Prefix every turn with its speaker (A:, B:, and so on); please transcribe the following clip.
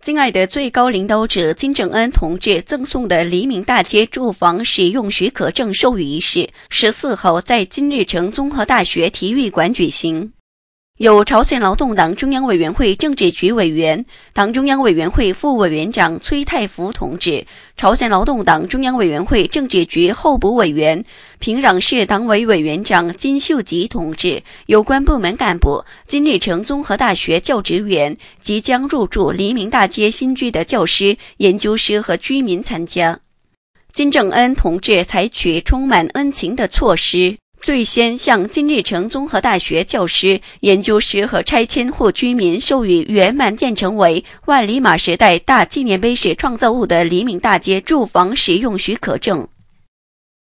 A: 敬爱的最高领导者金正恩同志赠送的黎明大街住房使用许可证授予仪式14号在金日成综合大学体育馆举行。由朝鲜劳动党中央委员会政治局委员、党中央委员会副委员长崔泰福同志、朝鲜劳动党中央委员会政治局候补委员、平壤市党委委员长金秀吉同志、有关部门干部、金日成综合大学教职员、即将入住黎明大街新居的教师、研究师和居民参加。金正恩同志采取充满恩情的措施，最先向金日成综合大学教师、研究师和拆迁户居民授予圆满建成为万里马时代大纪念碑式创造物的黎明大街住房使用许可证。